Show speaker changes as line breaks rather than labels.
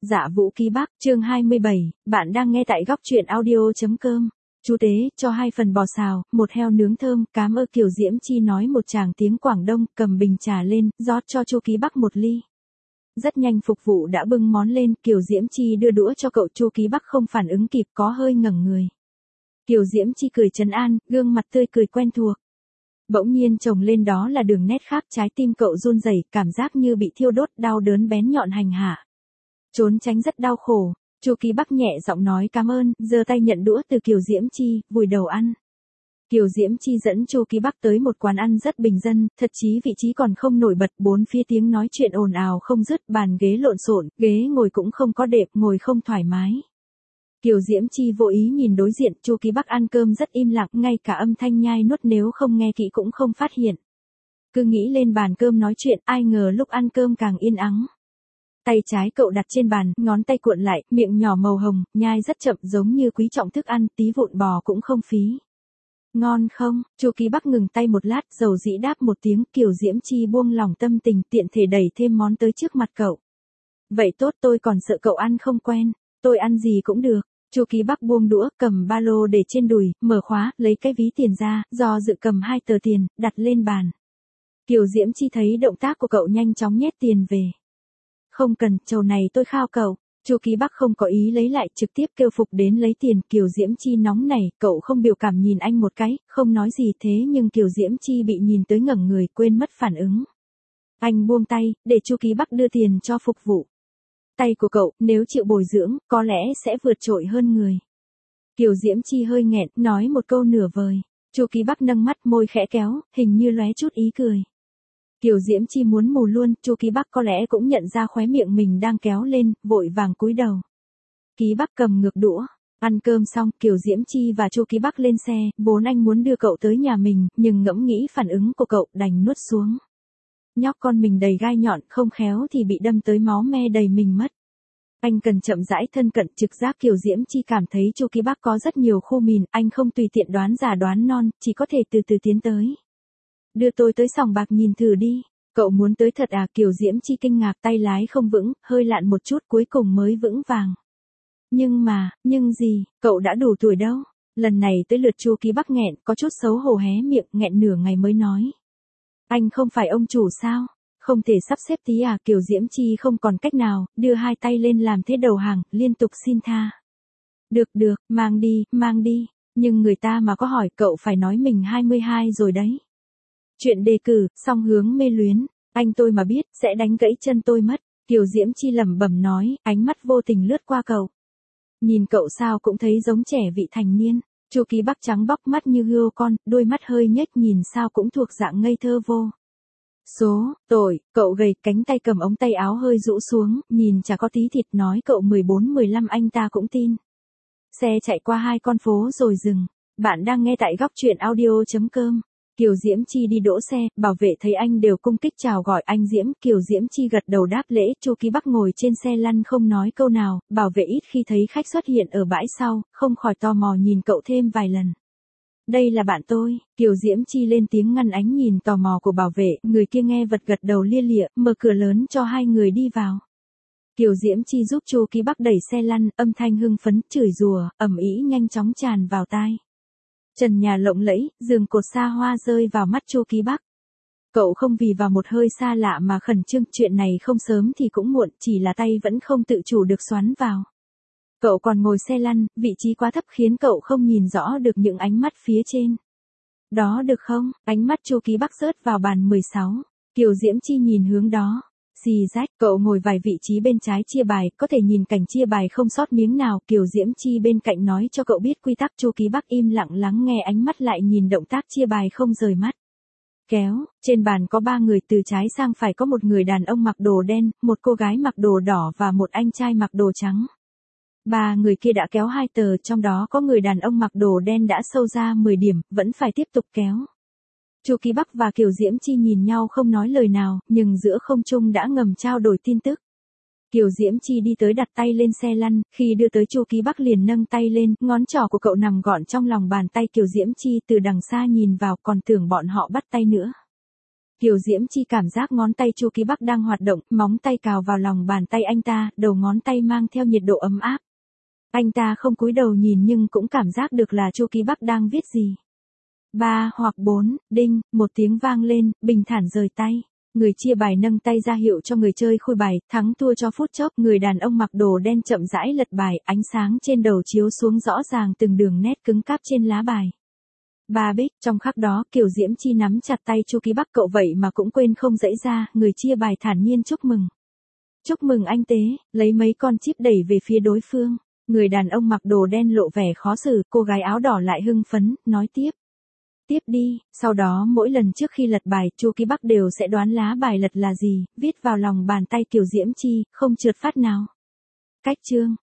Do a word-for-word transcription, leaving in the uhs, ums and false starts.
Dạ Vũ Ký Bắc, chương hai mươi bảy, bạn đang nghe tại góc truyện audio.com. Chú tế, cho hai phần bò xào, một heo nướng thơm, cám ơ. Kiều Diễm Chi nói một tràng tiếng Quảng Đông, cầm bình trà lên, rót cho Chu Ký Bắc một ly. Rất nhanh phục vụ đã bưng món lên, Kiều Diễm Chi đưa đũa cho cậu. Chu Ký Bắc không phản ứng kịp, có hơi ngẩng người. Kiều Diễm Chi cười trấn an, gương mặt tươi cười quen thuộc. Bỗng nhiên chồng lên đó là đường nét khác, trái tim cậu run rẩy, cảm giác như bị thiêu đốt, đau đớn bén nhọn hành hạ. Trốn tránh rất đau khổ. Chu Ký Bắc nhẹ giọng nói cảm ơn, giơ tay nhận đũa từ Kiều Diễm Chi, vùi đầu ăn. Kiều Diễm Chi dẫn Chu Ký Bắc tới một quán ăn rất bình dân, thật chí vị trí còn không nổi bật, bốn phía tiếng nói chuyện ồn ào không dứt, bàn ghế lộn xộn, ghế ngồi cũng không có đẹp, ngồi không thoải mái. Kiều Diễm Chi vô ý nhìn đối diện, Chu Ký Bắc ăn cơm rất im lặng, ngay cả âm thanh nhai nuốt nếu không nghe kỹ cũng không phát hiện. Cứ nghĩ lên bàn cơm nói chuyện, ai ngờ lúc ăn cơm càng yên ắng. Tay trái cậu đặt trên bàn, ngón tay cuộn lại, miệng nhỏ màu hồng, nhai rất chậm giống như quý trọng thức ăn, tí vụn bò cũng không phí. Ngon không? Chu Ký Bắc ngừng tay một lát, dầu dĩ đáp một tiếng. Kiều Diễm Chi buông lỏng tâm tình, tiện thể đẩy thêm món tới trước mặt cậu. Vậy tốt, tôi còn sợ cậu ăn không quen, tôi ăn gì cũng được. Chu Ký Bắc buông đũa, cầm ba lô để trên đùi, mở khóa, lấy cái ví tiền ra, do dự cầm hai tờ tiền, đặt lên bàn. Kiều Diễm Chi thấy động tác của cậu nhanh chóng nhét tiền về. Không cần, trầu này tôi khao cậu. Chu Ký Bắc không có ý lấy lại, trực tiếp kêu Phục đến lấy tiền. Kiều Diễm Chi nóng nảy, cậu không biểu cảm nhìn anh một cái, không nói gì, thế nhưng Kiều Diễm Chi bị nhìn tới ngẩng người, quên mất phản ứng. Anh buông tay, để Chu Ký Bắc đưa tiền cho phục vụ. Tay của cậu, nếu chịu bồi dưỡng, có lẽ sẽ vượt trội hơn người. Kiều Diễm Chi hơi nghẹn, nói một câu nửa vời. Chu Ký Bắc nâng mắt, môi khẽ kéo, hình như lóe chút ý cười. Kiều Diễm Chi muốn mù luôn, Chu Ký Bắc có lẽ cũng nhận ra khóe miệng mình đang kéo lên, vội vàng cúi đầu. Ký Bắc cầm ngược đũa. Ăn cơm xong, Kiều Diễm Chi và Chu Ký Bắc lên xe, vốn anh muốn đưa cậu tới nhà mình, nhưng ngẫm nghĩ phản ứng của cậu, đành nuốt xuống. Nhóc con mình đầy gai nhọn, không khéo thì bị đâm tới máu me đầy mình mất. Anh cần chậm rãi thân cận, trực giác Kiều Diễm Chi cảm thấy Chu Ký Bắc có rất nhiều khu mìn, anh không tùy tiện đoán già đoán non, chỉ có thể từ từ tiến tới. Đưa tôi tới sòng bạc nhìn thử đi. Cậu muốn tới thật à? Kiều Diễm Chi kinh ngạc, tay lái không vững, hơi lạn một chút cuối cùng mới vững vàng. Nhưng mà, nhưng gì, cậu đã đủ tuổi đâu. Lần này tới lượt Chu Ký Bắc nghẹn, có chút xấu hổ hé miệng, nghẹn nửa ngày mới nói. Anh không phải ông chủ sao? Không thể sắp xếp tí à? Kiều Diễm Chi không còn cách nào, đưa hai tay lên làm thế đầu hàng, liên tục xin tha. Được được, mang đi, mang đi. Nhưng người ta mà có hỏi cậu phải nói mình hai mươi hai rồi đấy. Chuyện đề cử, song hướng mê luyến, anh tôi mà biết, sẽ đánh gãy chân tôi mất. Kiều Diễm Chi lẩm bẩm nói, ánh mắt vô tình lướt qua cậu. Nhìn cậu sao cũng thấy giống trẻ vị thành niên. Chu Ký Bắc trắng bóc mắt như hươu con, đôi mắt hơi nhếch nhìn sao cũng thuộc dạng ngây thơ vô. Số, tội, cậu gầy, cánh tay cầm ống tay áo hơi rũ xuống, nhìn chả có tí thịt, nói cậu mười bốn mười lăm anh ta cũng tin. Xe chạy qua hai con phố rồi dừng. Bạn đang nghe tại góc truyện audio.com. Kiều Diễm Chi đi đỗ xe, bảo vệ thấy anh đều cung kích chào gọi anh Diễm. Kiều Diễm Chi gật đầu đáp lễ. Chu Ký Bắc ngồi trên xe lăn không nói câu nào, bảo vệ ít khi thấy khách xuất hiện ở bãi sau, không khỏi tò mò nhìn cậu thêm vài lần. Đây là bạn tôi. Kiều Diễm Chi lên tiếng ngăn ánh nhìn tò mò của bảo vệ, người kia nghe vật gật đầu lia lịa, mở cửa lớn cho hai người đi vào. Kiều Diễm Chi giúp Chu Ký Bắc đẩy xe lăn, âm thanh hưng phấn, chửi rủa, ầm ĩ nhanh chóng tràn vào tai. Trần nhà lộng lẫy, giường cột xa hoa rơi vào mắt Chu Ký Bắc. Cậu không vì vào một hơi xa lạ mà khẩn trương, chuyện này không sớm thì cũng muộn, chỉ là tay vẫn không tự chủ được xoắn vào. Cậu còn ngồi xe lăn, vị trí quá thấp khiến cậu không nhìn rõ được những ánh mắt phía trên. Đó được không? Ánh mắt Chu Ký Bắc rớt vào bàn mười sáu. Kiều Diễm Chi nhìn hướng đó. Xì rách, cậu ngồi vài vị trí bên trái chia bài, có thể nhìn cảnh chia bài không sót miếng nào. Kiều Diễm Chi bên cạnh nói cho cậu biết quy tắc. Chu Ký Bắc im lặng lắng nghe, ánh mắt lại nhìn động tác chia bài không rời mắt. Kéo, trên bàn có ba người, từ trái sang phải có một người đàn ông mặc đồ đen, một cô gái mặc đồ đỏ và một anh trai mặc đồ trắng. Ba người kia đã kéo hai tờ, trong đó có người đàn ông mặc đồ đen đã sâu ra mười điểm, vẫn phải tiếp tục kéo. Chu Ký Bắc và Kiều Diễm Chi nhìn nhau không nói lời nào, nhưng giữa không trung đã ngầm trao đổi tin tức. Kiều Diễm Chi đi tới đặt tay lên xe lăn, khi đưa tới Chu Ký Bắc liền nâng tay lên, ngón trỏ của cậu nằm gọn trong lòng bàn tay Kiều Diễm Chi, từ đằng xa nhìn vào còn tưởng bọn họ bắt tay nữa. Kiều Diễm Chi cảm giác ngón tay Chu Ký Bắc đang hoạt động, móng tay cào vào lòng bàn tay anh ta, đầu ngón tay mang theo nhiệt độ ấm áp. Anh ta không cúi đầu nhìn nhưng cũng cảm giác được là Chu Ký Bắc đang viết gì. Ba hoặc bốn, đinh, một tiếng vang lên, bình thản rời tay. Người chia bài nâng tay ra hiệu cho người chơi khui bài, thắng thua cho phút chốc. Người đàn ông mặc đồ đen chậm rãi lật bài, ánh sáng trên đầu chiếu xuống rõ ràng từng đường nét cứng cáp trên lá bài. Ba bích, trong khắc đó, Kiều Diễm Chi nắm chặt tay Chu Ký Bắc, cậu vậy mà cũng quên không dãy ra. Người chia bài thản nhiên chúc mừng. Chúc mừng anh Tế, lấy mấy con chip đẩy về phía đối phương. Người đàn ông mặc đồ đen lộ vẻ khó xử, cô gái áo đỏ lại hưng phấn, nói tiếp. Tiếp đi, sau đó mỗi lần trước khi lật bài, Chu Ký Bắc đều sẽ đoán lá bài lật là gì, viết vào lòng bàn tay Kiều Diễm Chi, không trượt phát nào. Cách chương